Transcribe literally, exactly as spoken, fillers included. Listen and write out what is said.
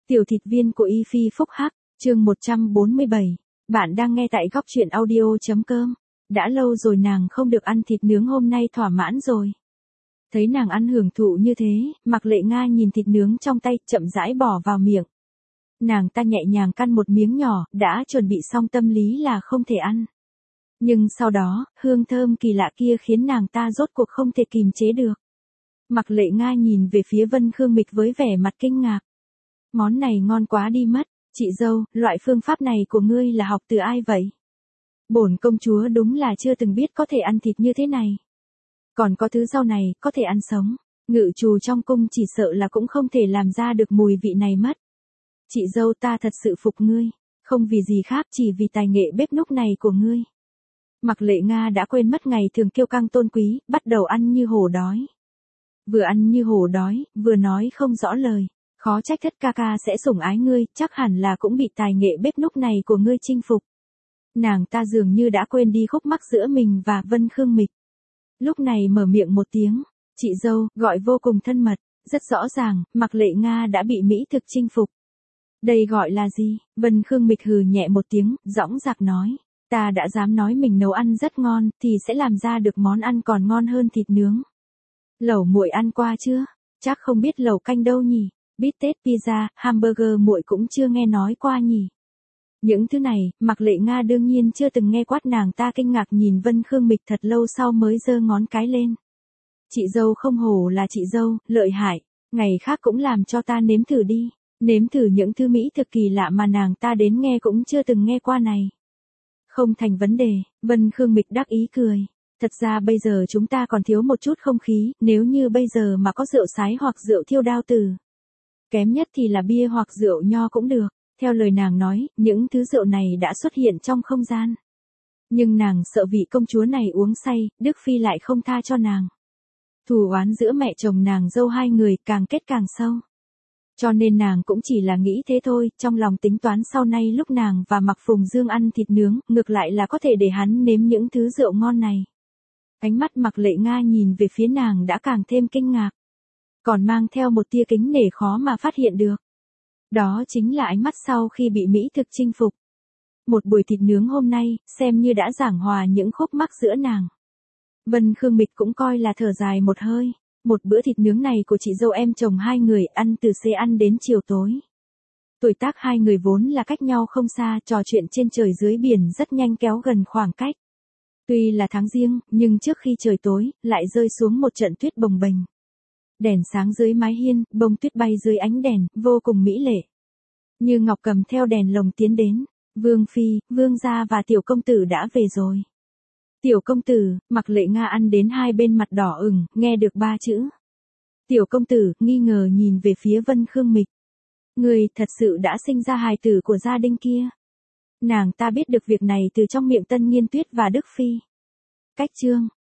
Tiểu thịt viên của Y Phi Phúc Hắc, chương một trăm bốn mươi bảy. Bạn đang nghe tại góc truyện audio.com. Đã lâu rồi nàng không được ăn thịt nướng, hôm nay thỏa mãn rồi. Thấy nàng ăn hưởng thụ như thế, Mạc Lệ Nga nhìn thịt nướng trong tay, chậm rãi bỏ vào miệng. Nàng ta nhẹ nhàng căn một miếng nhỏ, đã chuẩn bị xong tâm lý là không thể ăn. Nhưng sau đó, hương thơm kỳ lạ kia khiến nàng ta rốt cuộc không thể kìm chế được. Mạc Lệ Nga nhìn về phía Vân Khương Mịch với vẻ mặt kinh ngạc. Món này ngon quá đi mất, chị dâu, loại phương pháp này của ngươi là học từ ai vậy? Bổn công chúa đúng là chưa từng biết có thể ăn thịt như thế này. Còn có thứ rau này, có thể ăn sống. Ngự trù trong cung chỉ sợ là cũng không thể làm ra được mùi vị này mất. Chị dâu, ta thật sự phục ngươi, không vì gì khác, chỉ vì tài nghệ bếp núc này của ngươi. Mạc Lệ Nga đã quên mất ngày thường kiêu căng tôn quý, bắt đầu ăn như hổ đói. Vừa ăn như hổ đói, vừa nói không rõ lời. Khó trách Thất ca ca sẽ sủng ái ngươi, chắc hẳn là cũng bị tài nghệ bếp núc này của ngươi chinh phục. Nàng ta dường như đã quên đi khúc mắc giữa mình và Vân Khương Mịch. Lúc này mở miệng một tiếng, chị dâu, gọi vô cùng thân mật, rất rõ ràng, Mạc Lệ Nga đã bị mỹ thực chinh phục. Đây gọi là gì? Vân Khương Mịch hừ nhẹ một tiếng, dõng dạc nói, ta đã dám nói mình nấu ăn rất ngon, thì sẽ làm ra được món ăn còn ngon hơn thịt nướng. Lẩu muội ăn qua chưa? Chắc không biết lẩu canh đâu nhỉ? Bít tết, pizza, hamburger muội cũng chưa nghe nói qua nhỉ. Những thứ này, Mạc Lệ Nga đương nhiên chưa từng nghe quát. Nàng ta kinh ngạc nhìn Vân Khương Mịch thật lâu sau mới giơ ngón cái lên. Chị dâu không hổ là chị dâu, lợi hại, ngày khác cũng làm cho ta nếm thử đi, nếm thử những thứ mỹ thực kỳ lạ mà nàng ta đến nghe cũng chưa từng nghe qua này. Không thành vấn đề, Vân Khương Mịch đắc ý cười. Thật ra bây giờ chúng ta còn thiếu một chút không khí, nếu như bây giờ mà có rượu sái hoặc rượu thiêu đao tử. Kém nhất thì là bia hoặc rượu nho cũng được. Theo lời nàng nói, những thứ rượu này đã xuất hiện trong không gian. Nhưng nàng sợ vị công chúa này uống say, Đức Phi lại không tha cho nàng. Thù oán giữa mẹ chồng nàng dâu hai người càng kết càng sâu. Cho nên nàng cũng chỉ là nghĩ thế thôi, trong lòng tính toán sau này lúc nàng và Mạc Phùng Dương ăn thịt nướng, ngược lại là có thể để hắn nếm những thứ rượu ngon này. Ánh mắt Mạc Lệ Nga nhìn về phía nàng đã càng thêm kinh ngạc. Còn mang theo một tia kính nể khó mà phát hiện được. Đó chính là ánh mắt sau khi bị mỹ thực chinh phục. Một buổi thịt nướng hôm nay, xem như đã giảng hòa những khúc mắc giữa nàng. Vân Khương Mịch cũng coi là thở dài một hơi. Một bữa thịt nướng này của chị dâu em chồng hai người ăn từ xế ăn đến chiều tối. Tuổi tác hai người vốn là cách nhau không xa, trò chuyện trên trời dưới biển rất nhanh kéo gần khoảng cách. Tuy là tháng giêng, nhưng trước khi trời tối, lại rơi xuống một trận tuyết bồng bềnh. Đèn sáng dưới mái hiên, bông tuyết bay dưới ánh đèn, vô cùng mỹ lệ. Như Ngọc cầm theo đèn lồng tiến đến. Vương Phi, Vương gia và tiểu công tử đã về rồi. Tiểu công tử, Mạc Lệ Nga ăn đến hai bên mặt đỏ ửng, nghe được ba chữ. Tiểu công tử, nghi ngờ nhìn về phía Vân Khương Mịch. Người thật sự đã sinh ra hài tử của gia đình kia. Nàng ta biết được việc này từ trong miệng Tân Nghiên Tuyết và Đức Phi. Cách chương.